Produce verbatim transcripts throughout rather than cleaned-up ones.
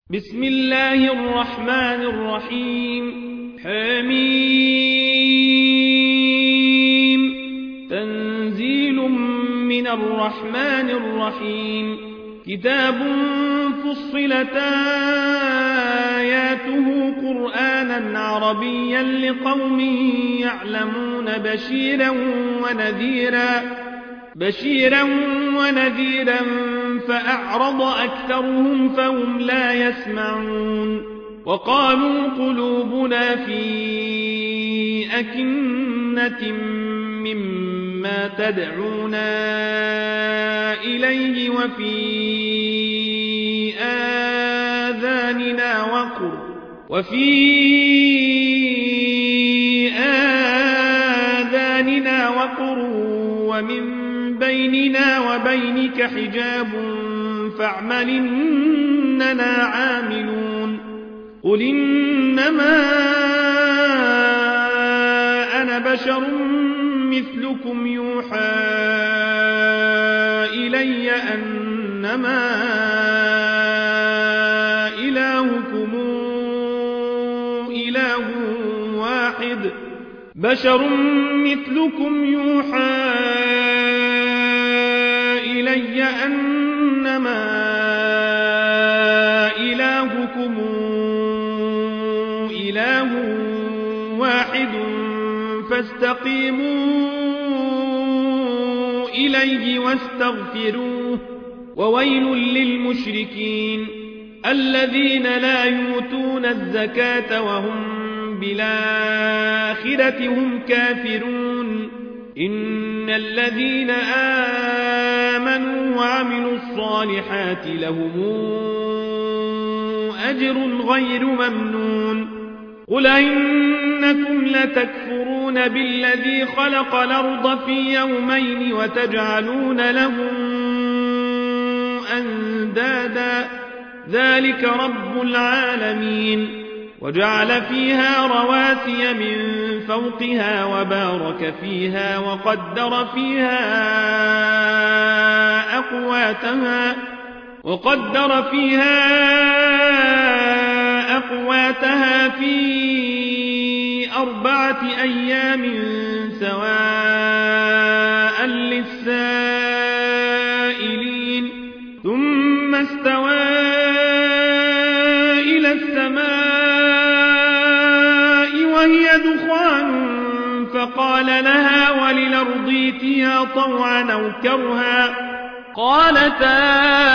بسم الله الرحمن الرحيم حميم تنزيل من الرحمن الرحيم كتاب فصلت آياته قرآنا عربيا لقوم يعلمون بشيرا ونذيرا بشيرا ونذيرا فأعرض أكثرهم فهم لا يسمعون وقالوا قلوبنا في أكنة مما تدعونا إليه وفي آذاننا وقر وفي آذاننا وقر ومن بيننا وبينك حجاب فاعمل إننا عاملون قل إنما أنا بشر مثلكم يوحى إلي أنما إلهكم إله واحد بشر مثلكم يوحى إلي أنما إلهكم إله واحد فاستقيموا إليه واستغفروه وويل للمشركين الذين لا يؤتون الزكاة وهم بالآخرة هم كافرون إن الذين آمنوا وعملوا الصالحات لهم أجر غير ممنون قل إنكم لتكفرون بالذي خلق الأرض في يومين وتجعلون له أندادا ذلك رب العالمين وجعل فيها رواسي من فوقها وبارك فيها وقدر فيها أقواتها وقدر فيها أقواتها في أربعة أيام سواء للسائلين ثم استوى إلى السماء وهي دخان فقال لها وللأرض ائتيا طوعا أو كرها قالتا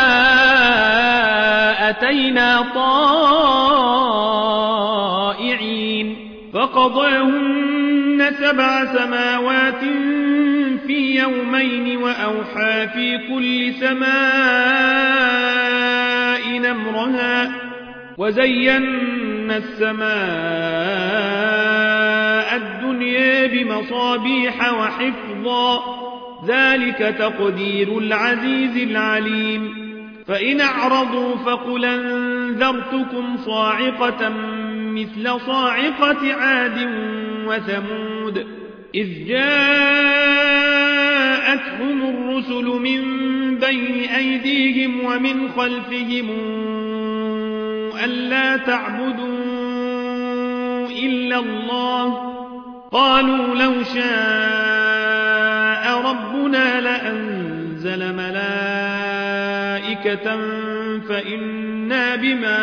أتينا طائعين فقضاهن سبع سماوات في يومين وأوحى في كل سماء أمرها وزينا السماء الدنيا بمصابيح وحفظا ذلك تقدير العزيز العليم فإن أعرضوا فقل أنذرتكم صاعقة مثل صاعقة عاد وثمود إذ جاءتهم الرسل من بين أيديهم ومن خلفهم ألا تعبدوا إلا الله قالوا لو شاء ربنا لأنزل ملائكة فإنا بما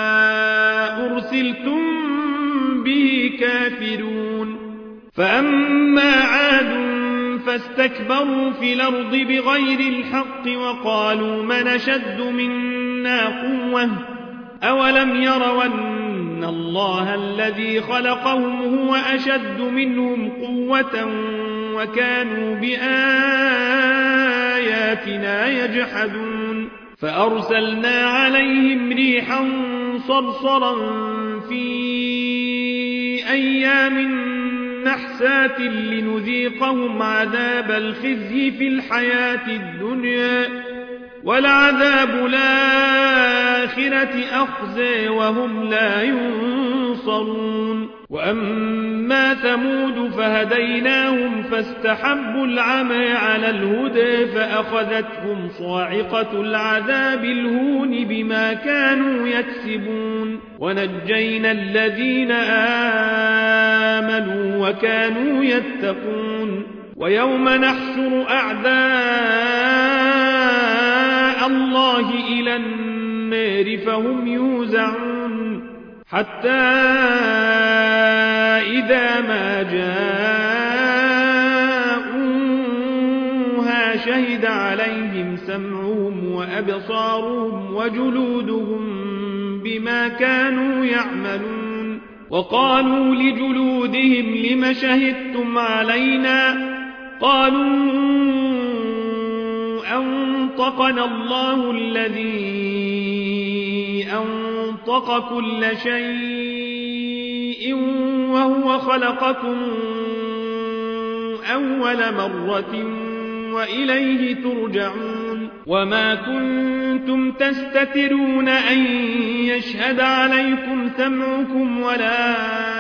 أرسلتم به كافرون فأما عاد فاستكبروا في الأرض بغير الحق وقالوا من أشد منا قوة أولم يروا أن الله الذي خلقهم هو أشد منهم قوة وكانوا بآياتنا يجحدون فأرسلنا عليهم ريحا صرصرا في أيام نحسات لنذيقهم عذاب الخزي في الحياة الدنيا ولعذاب الآخرة أخزي وهم لا ينصرون وأما ثمود فهديناهم فاستحبوا العمى على الهدى فأخذتهم صاعقة العذاب الهون بما كانوا يكسبون ونجينا الذين آمنوا وكانوا يتقون ويوم نحشر أعداء الله إلى النار فهم يوزعون حتى إذا ما جاءوها شهد عليهم سمعهم وأبصارهم وجلودهم بما كانوا يعملون وقالوا لجلودهم لم شهدتم علينا قالوا أنطقنا الله الذي أنطق كل شيء وهو خلقكم أول مرة وإليه ترجعون وما كنتم تستترون أن يشهد عليكم سمعكم ولا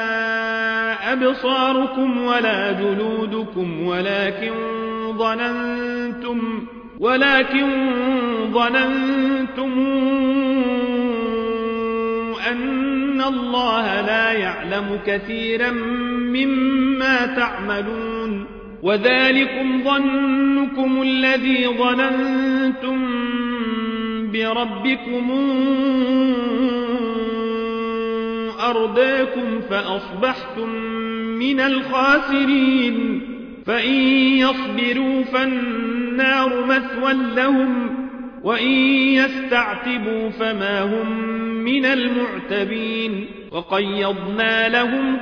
أبصاركم ولا جلودكم ولكن ظننتم ولكن ظننتم أن الله لا يعلم كثيرا مما تعملون وذلكم ظنكم الذي ظننتم بربكم أرداكم فأصبحتم من الخاسرين فإن يصبروا فالنار مثوى لهم وإن يستعتبوا فما هم من المعتبين وقيضنا لهم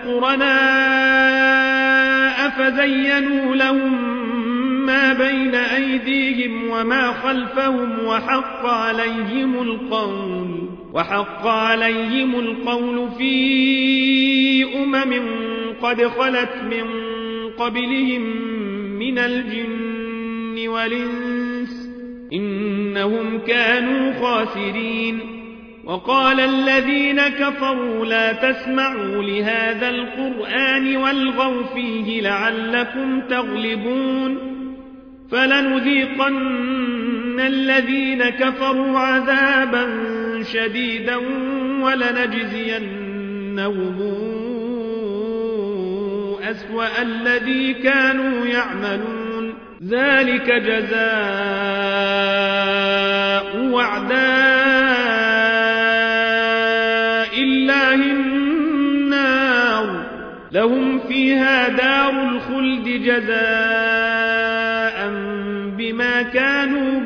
قرناء فزينوا لهم ما بين أيديهم وما خلفهم وحق عليهم القول وحق عليهم القول في أمم قد خلت من قبلهم من الجن والإنس إنهم كانوا خاسرين وقال الذين كفروا لا تسمعوا لهذا القرآن والغوا فيه لعلكم تغلبون فلنذيقن الذين كفروا عذابا شديدا ولنجزينهم أسوأ الذي كانوا يعملون ذلك جزاء أعداء الله النار لهم فيها دار الخلد جزاء بما كانوا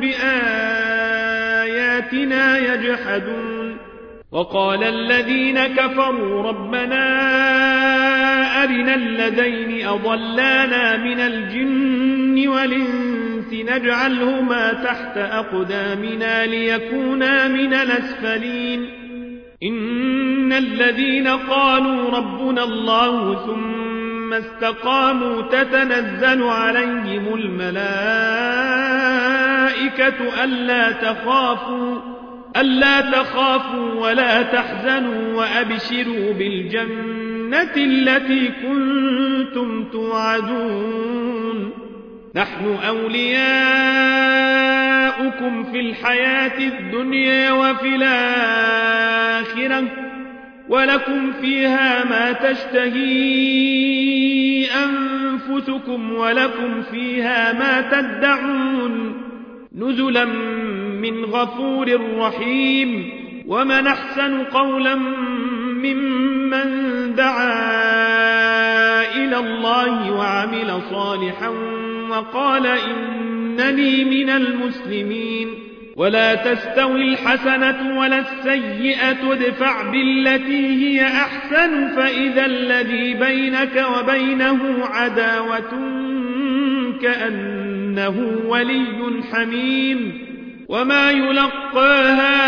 بآياتنا يجحدون وقال الذين كفروا ربنا أرنا الذين أضلانا من الجن والإنس نجعلهما تحت أقدامنا ليكونا من الأسفلين إن الذين قالوا ربنا الله ثم استقاموا تتنزل عليهم الملائكة ألا تخافوا ألا تخافوا ولا تحزنوا وأبشروا بالجنة التي كنتم توعدون نحن أولياؤكم في الحياة الدنيا وفي الآخرة ولكم فيها ما تشتهي أنفسكم ولكم فيها ما تدعون نزلا من غفور رحيم ومن أحسن قولا ممن دعا إلى الله وعمل صالحا وقال إنني من المسلمين ولا تستوي الحسنة ولا السيئة ادفع بالتي هي أحسن فإذا الذي بينك وبينه عداوة كأنه ولي حميم وما يلقاها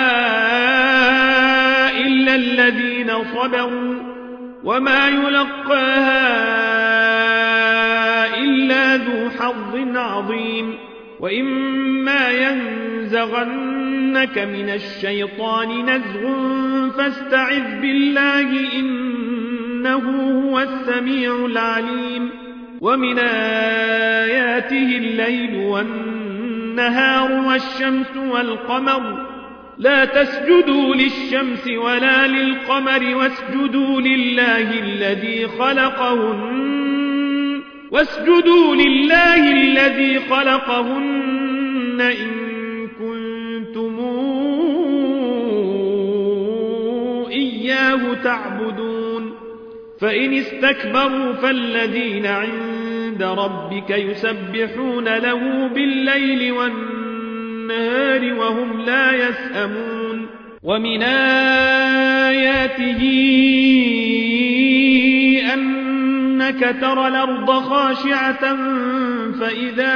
إلا الذين صبروا وما يلقاها إلا ذو حظ عظيم وإما ينزل ينزغنك من الشيطان نزغ فاستعذ بالله إنه هو السميع العليم ومن آياته الليل والنهار والشمس والقمر لا تسجدوا للشمس ولا للقمر واسجدوا لله الذي خلقهن واسجدوا لله الذي خلقهن إن كنتم إياه تعبدون فإن استكبروا فالذين عند ربك يسبحون له بالليل والنهار وهم لا يسأمون ومن آياته أنك ترى الأرض خاشعة فإذا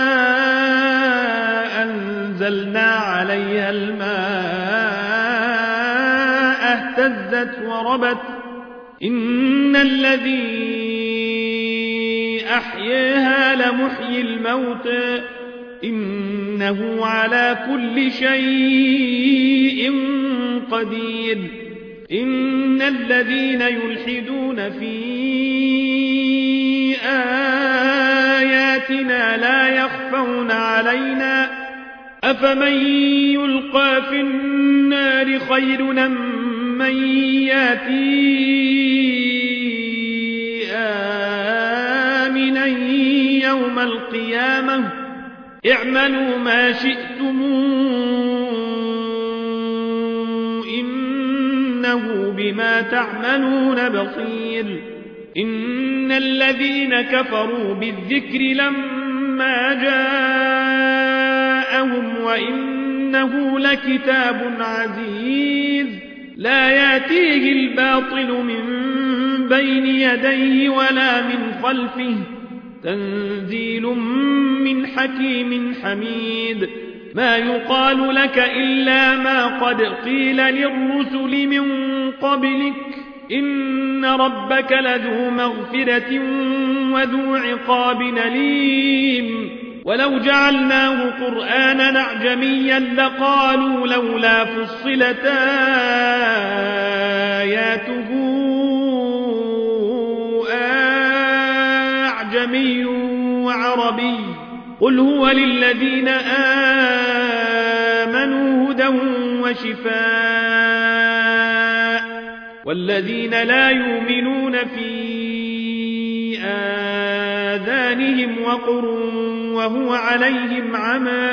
أنزلنا عليها الماء اهتزت وربت إن الذي أحياها لمحيي الموتى إنه على كل شيء قدير إن الذين يلحدون في آياتنا لا يخفون علينا أفمن يلقى في النار خير أم من ياتي آمنا يوم القيامة اعملوا ما شئتم إنه بما تعملون بصير إن الذين كفروا بالذكر لما جاءهم وإنه لكتاب عزيز لا ياتيه الباطل من بين يديه ولا من خلفه تنزيل من حكيم حميد ما يقال لك إلا ما قد قيل للرسل من قبلك إن ربك لذو مغفرة وذو عقاب أليم ولو جعلناه قرآنا أعجميا لقالوا لولا فصلت آياته أعجمي وعربي قل هو للذين آمنوا هدى وشفاء والذين لا يؤمنون في آذانهم وقر وهو عليهم عمى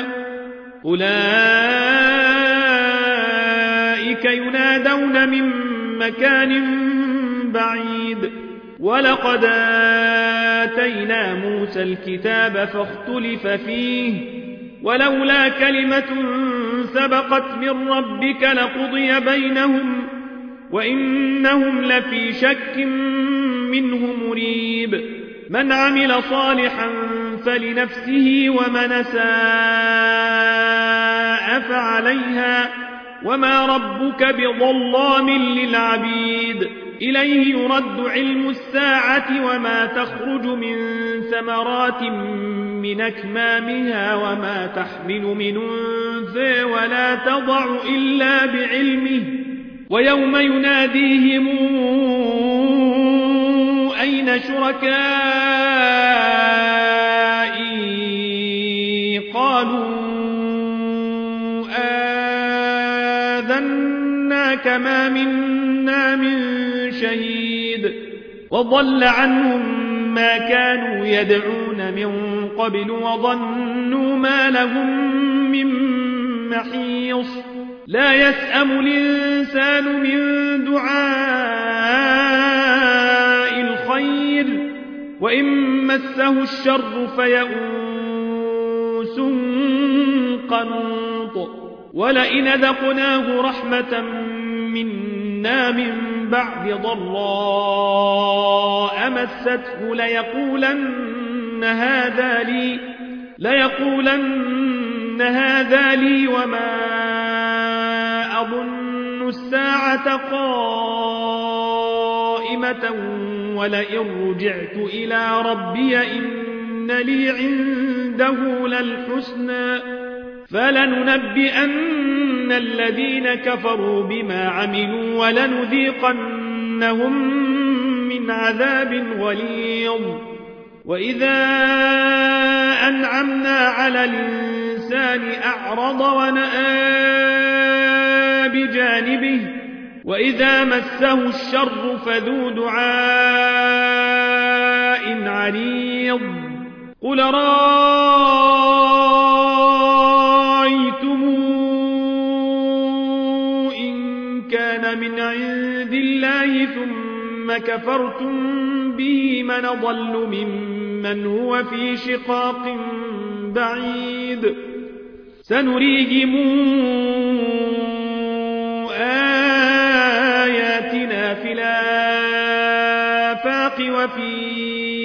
أولئك ينادون من مكان بعيد ولقد آتينا موسى الكتاب فاختلف فيه ولولا كلمة سبقت من ربك لقضي بينهم وإنهم لفي شك منه مريب من عمل صالحا فلنفسه ومن أساء فعليها وما ربك بظلام للعبيد إليه يرد علم الساعة وما تخرج من ثمرات من أكمامها وما تحمل من أنثى ولا تضع إلا بعلمه ويوم يناديهم أين شركائي قالوا آذناك ما منا من شهيد وضل عنهم ما كانوا يدعون من قبل وظنوا ما لهم من محيص لا يسأم الإنسان من دعاء الخير وإن مسه الشر فيئوس قنوط ولئن ذقناه رحمة منا من بعد ضراء مسته ليقولن هذا لي ليقولن هذا لي وما أظن الساعة قائمة ولئن رجعت إلى ربي إن لي عنده للحسنى فلننبئن الذين كفروا بما عملوا ولنذيقنهم من عذاب غليظ وإذا أنعمنا على الإنسان أعرض ونأى بجانبه وإذا مسه الشر فذو دعاء عريض قل رأيتم إن كان من عند الله ثم كفرتم به من ضل ممن هو في شقاق بعيد سنريهم آياتنا في الآفاق وفي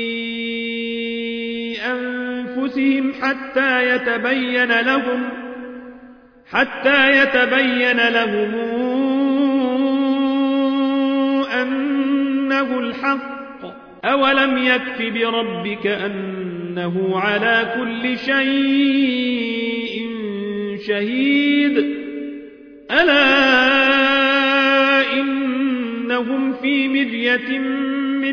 أنفسهم حتى يتبين لهم حتى يتبين لهم أنه الحق أولم يكف بربك أنه على كل شيء شهيد ألا إنهم في مرية من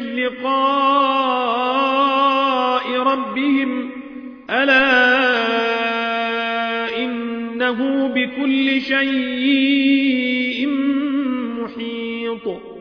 لقاء ربهم ألا إنه بكل شيء محيط